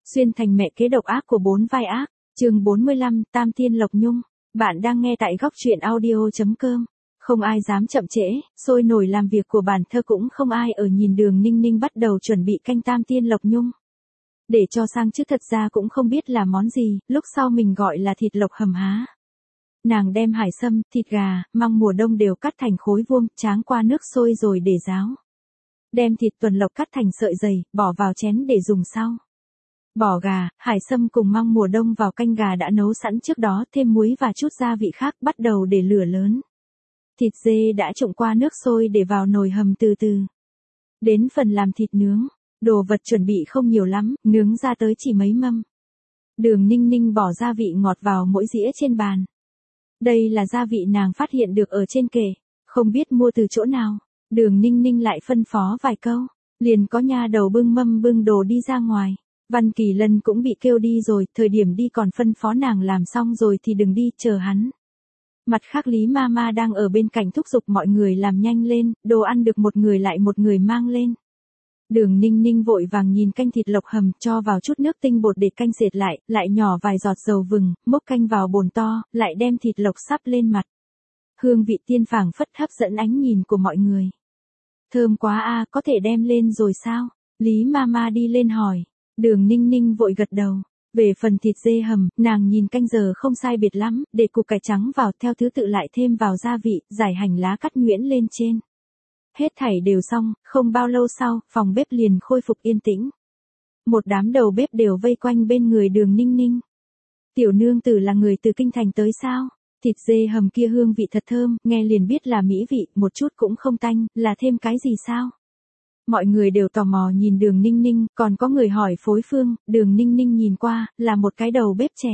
Xuyên thành mẹ kế độc ác của 4 vai ác, chương 45, Tam Tiên Lộc Nhung. Bạn đang nghe tại góc truyện audio.com. Không ai dám chậm trễ, sôi nổi làm việc của bản thơ cũng không ai ở nhìn Đường Ninh Ninh bắt đầu chuẩn bị canh Tam Tiên Lộc Nhung. Để cho sang chứ thật ra cũng không biết là món gì, lúc sau mình gọi là thịt lộc hầm há. Nàng đem hải sâm, thịt gà, măng mùa đông đều cắt thành khối vuông, tráng qua nước sôi rồi để ráo. Đem thịt tuần lộc cắt thành sợi dày, bỏ vào chén để dùng sau. Bỏ gà, hải sâm cùng măng mùa đông vào canh gà đã nấu sẵn trước đó, thêm muối và chút gia vị khác, bắt đầu để lửa lớn. Thịt dê đã trụng qua nước sôi để vào nồi hầm từ từ. Đến phần làm thịt nướng, đồ vật chuẩn bị không nhiều lắm, nướng ra tới chỉ mấy mâm. Đường Ninh Ninh bỏ gia vị ngọt vào mỗi dĩa trên bàn. Đây là gia vị nàng phát hiện được ở trên kệ, không biết mua từ chỗ nào. Đường Ninh Ninh lại phân phó vài câu, liền có nha đầu bưng mâm bưng đồ đi ra ngoài. Văn Kỳ Lân cũng bị kêu đi rồi, thời điểm đi còn phân phó nàng làm xong rồi thì đừng đi, chờ hắn. Mặt khác Lý Mama đang ở bên cạnh thúc giục mọi người làm nhanh lên, đồ ăn được một người lại một người mang lên. Đường Ninh Ninh vội vàng nhìn canh thịt lộc hầm, cho vào chút nước tinh bột để canh sệt lại nhỏ vài giọt dầu vừng, múc canh vào bồn to, lại đem thịt lộc sắp lên mặt. Hương vị tiên phảng phất hấp dẫn ánh nhìn của mọi người. Thơm quá a, có thể đem lên rồi sao? Lý Mama đi lên hỏi. Đường Ninh Ninh vội gật đầu. Về phần thịt dê hầm, nàng nhìn canh giờ không sai biệt lắm, để củ cải trắng vào theo thứ tự lại thêm vào gia vị, rải hành lá cắt nhuyễn lên trên. Hết thảy đều xong, không bao lâu sau, phòng bếp liền khôi phục yên tĩnh. Một đám đầu bếp đều vây quanh bên người Đường Ninh Ninh. Tiểu nương tử là người từ kinh thành tới sao? Thịt dê hầm kia hương vị thật thơm, nghe liền biết là mỹ vị, một chút cũng không tanh, là thêm cái gì sao? Mọi người đều tò mò nhìn Đường Ninh Ninh, còn có người hỏi phối phương, Đường Ninh Ninh nhìn qua, là một cái đầu bếp trẻ.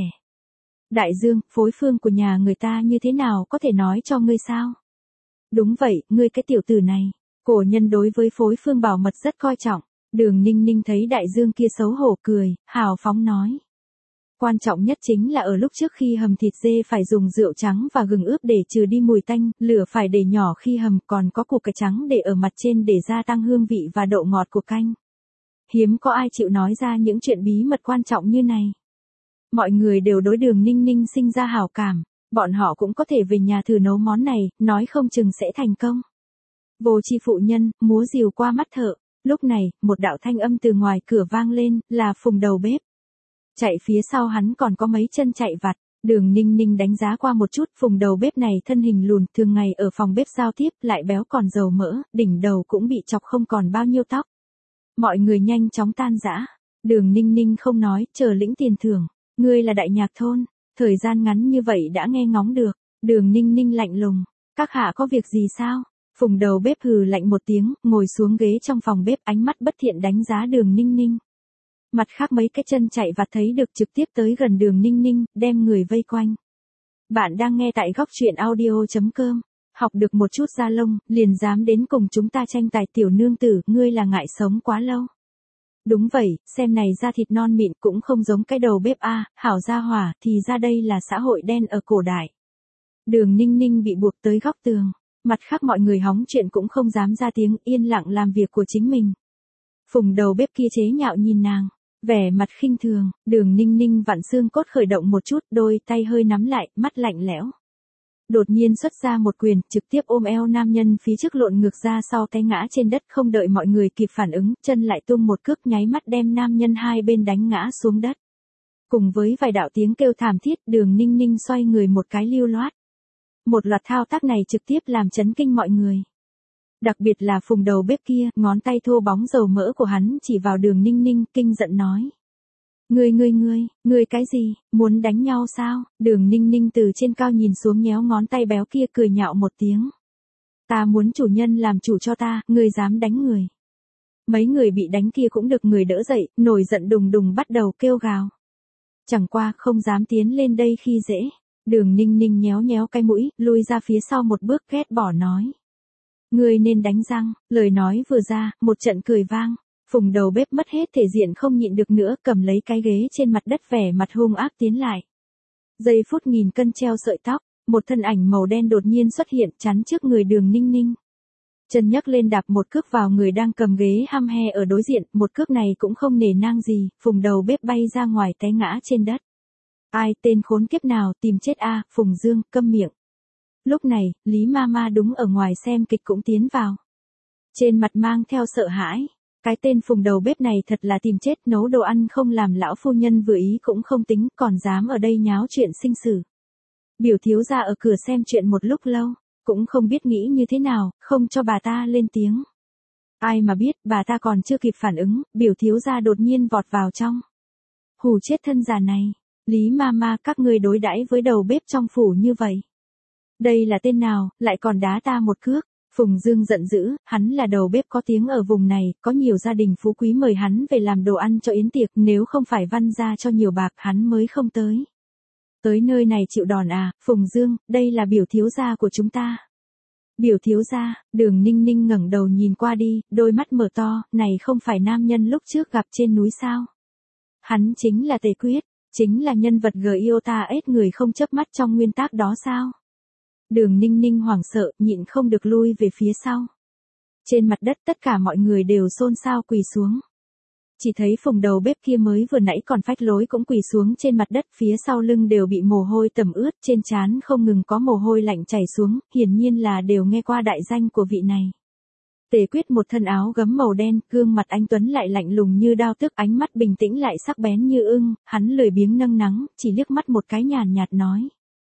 Đại Dương, phối phương của nhà người ta như thế nào có thể nói cho ngươi sao? Đúng vậy, ngươi cái tiểu tử này. Cổ nhân đối với phối phương bảo mật rất coi trọng. Đường Ninh Ninh thấy Đại Dương kia xấu hổ cười, hào phóng nói. Quan trọng nhất chính là ở lúc trước khi hầm thịt dê phải dùng rượu trắng và gừng ướp để trừ đi mùi tanh, lửa phải để nhỏ khi hầm, còn có củ cải trắng để ở mặt trên để gia tăng hương vị và độ ngọt của canh. Hiếm có ai chịu nói ra những chuyện bí mật quan trọng như này. Mọi người đều đối Đường Ninh Ninh sinh ra hảo cảm, bọn họ cũng có thể về nhà thử nấu món này, nói không chừng sẽ thành công. Vô tri phụ nhân, múa rìu qua mắt thợ. Lúc này, một đạo thanh âm từ ngoài cửa vang lên, là Phùng đầu bếp. Chạy phía sau hắn còn có mấy chân chạy vặt. Đường Ninh Ninh đánh giá qua một chút, Phùng đầu bếp này thân hình lùn, thường ngày ở phòng bếp giao tiếp, lại béo còn dầu mỡ, đỉnh đầu cũng bị chọc không còn bao nhiêu tóc. Mọi người nhanh chóng tan rã. Đường Ninh Ninh không nói, chờ lĩnh tiền thưởng. Ngươi là đại nhạc thôn, thời gian ngắn như vậy đã nghe ngóng được. Đường Ninh Ninh lạnh lùng. Các hạ có việc gì sao? Phùng đầu bếp hừ lạnh một tiếng, ngồi xuống ghế trong phòng bếp, ánh mắt bất thiện đánh giá Đường Ninh Ninh. Mặt khác mấy cái chân chạy vặt thấy được trực tiếp tới gần Đường Ninh Ninh, đem người vây quanh. Bạn đang nghe tại góc truyện audio.com. Học được một chút da lông, liền dám đến cùng chúng ta tranh tài, tiểu nương tử, ngươi là ngại sống quá lâu. Đúng vậy, xem này da thịt non mịn cũng không giống cái đầu bếp a, hảo gia hỏa, thì ra đây là xã hội đen ở cổ đại. Đường Ninh Ninh bị buộc tới góc tường. Mặt khác mọi người hóng chuyện cũng không dám ra tiếng, yên lặng làm việc của chính mình. Phùng đầu bếp kia chế nhạo nhìn nàng, vẻ mặt khinh thường. Đường Ninh Ninh vặn xương cốt khởi động một chút, đôi tay hơi nắm lại, mắt lạnh lẽo. Đột nhiên xuất ra một quyền, trực tiếp ôm eo nam nhân phía trước lộn ngược ra sau, té ngã trên đất, không đợi mọi người kịp phản ứng, chân lại tung một cước, nháy mắt đem nam nhân hai bên đánh ngã xuống đất. Cùng với vài đạo tiếng kêu thảm thiết, Đường Ninh Ninh xoay người một cái lưu loát. Một loạt thao tác này trực tiếp làm chấn kinh mọi người. Đặc biệt là Phùng đầu bếp kia, ngón tay thô bóng dầu mỡ của hắn chỉ vào Đường Ninh Ninh, kinh giận nói. Ngươi cái gì, muốn đánh nhau sao? Đường Ninh Ninh từ trên cao nhìn xuống nhéo ngón tay béo kia, cười nhạo một tiếng. Ta muốn chủ nhân làm chủ cho ta, ngươi dám đánh người. Mấy người bị đánh kia cũng được người đỡ dậy, nổi giận đùng đùng bắt đầu kêu gào. Chẳng qua không dám tiến lên đây khi dễ. Đường Ninh Ninh nhéo nhéo cái mũi, lui ra phía sau một bước, ghét bỏ nói. Ngươi nên đánh răng. Lời nói vừa ra, một trận cười vang. Phùng đầu bếp mất hết thể diện, không nhịn được nữa, cầm lấy cái ghế trên mặt đất, vẻ mặt hung ác tiến lại. Giây phút nghìn cân treo sợi tóc, một thân ảnh màu đen đột nhiên xuất hiện, chắn trước người Đường Ninh Ninh. Chân nhấc lên đạp một cước vào người đang cầm ghế hăm he ở đối diện, một cước này cũng không nể nang gì, Phùng đầu bếp bay ra ngoài té ngã trên đất. Ai, tên khốn kiếp nào, tìm chết a, Phùng Dương, câm miệng. Lúc này, Lý Mama đúng ở ngoài xem kịch cũng tiến vào. Trên mặt mang theo sợ hãi. Cái tên Phùng đầu bếp này thật là tìm chết, nấu đồ ăn không làm lão phu nhân vừa ý cũng không tính, còn dám ở đây nháo chuyện sinh sử. Biểu thiếu gia ở cửa xem chuyện một lúc lâu, cũng không biết nghĩ như thế nào, không cho bà ta lên tiếng. Ai mà biết, bà ta còn chưa kịp phản ứng, biểu thiếu gia đột nhiên vọt vào trong. Hù chết thân già này, Lý Mama, các ngươi đối đãi với đầu bếp trong phủ như vậy. Đây là tên nào, lại còn đá ta một cước. Phùng Dương giận dữ, hắn là đầu bếp có tiếng ở vùng này, có nhiều gia đình phú quý mời hắn về làm đồ ăn cho yến tiệc, nếu không phải Văn gia cho nhiều bạc hắn mới không tới. Tới nơi này chịu đòn à, Phùng Dương, đây là biểu thiếu gia của chúng ta. Biểu thiếu gia, Đường Ninh Ninh ngẩng đầu nhìn qua đi, đôi mắt mở to, này không phải nam nhân lúc trước gặp trên núi sao. Hắn chính là Tề Quyết, chính là nhân vật Giota người không chớp mắt trong nguyên tắc đó sao. Đường Ninh Ninh hoảng sợ, nhịn không được lui về phía sau. Trên mặt đất tất cả mọi người đều xôn xao quỳ xuống. Chỉ thấy Phùng đầu bếp kia mới vừa nãy còn phách lối cũng quỳ xuống trên mặt đất, phía sau lưng đều bị mồ hôi tẩm ướt, trên trán không ngừng có mồ hôi lạnh chảy xuống, hiển nhiên là đều nghe qua đại danh của vị này. Tề Quyết một thân áo gấm màu đen, gương mặt anh tuấn lại lạnh lùng như đao tức, ánh mắt bình tĩnh lại sắc bén như ưng, hắn lười biếng nâng nắng, chỉ liếc mắt một cái nhàn nhạt nói.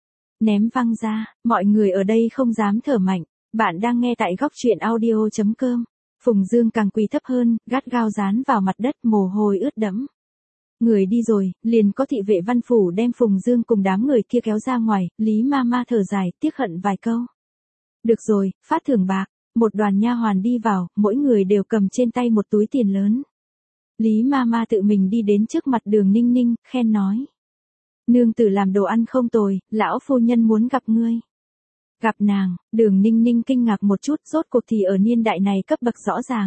Ném văng ra, mọi người ở đây không dám thở mạnh, bạn đang nghe tại góc truyện audio.com. Phùng Dương càng quỳ thấp hơn, gắt gao dán vào mặt đất, mồ hôi ướt đẫm. Người đi rồi, liền có thị vệ văn phủ đem Phùng Dương cùng đám người kia kéo ra ngoài, Lý Mama thở dài, tiếc hận vài câu. Được rồi, phát thưởng bạc, một đoàn nha hoàn đi vào, mỗi người đều cầm trên tay một túi tiền lớn. Lý Mama tự mình đi đến trước mặt Đường Ninh Ninh, khen nói. Nương tử làm đồ ăn không tồi, lão phu nhân muốn gặp ngươi. Gặp nàng, Đường Ninh Ninh kinh ngạc một chút, rốt cuộc thì ở niên đại này cấp bậc rõ ràng.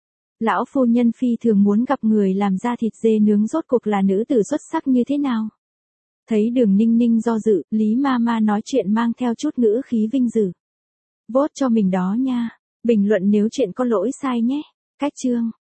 Lão phu nhân phi thường muốn gặp người làm ra thịt dê nướng, rốt cuộc là nữ tử xuất sắc như thế nào. Thấy Đường Ninh Ninh do dự, Lý Mama nói chuyện mang theo chút ngữ khí vinh dự. Vote cho mình đó nha, bình luận nếu chuyện có lỗi sai nhé. Cách chương.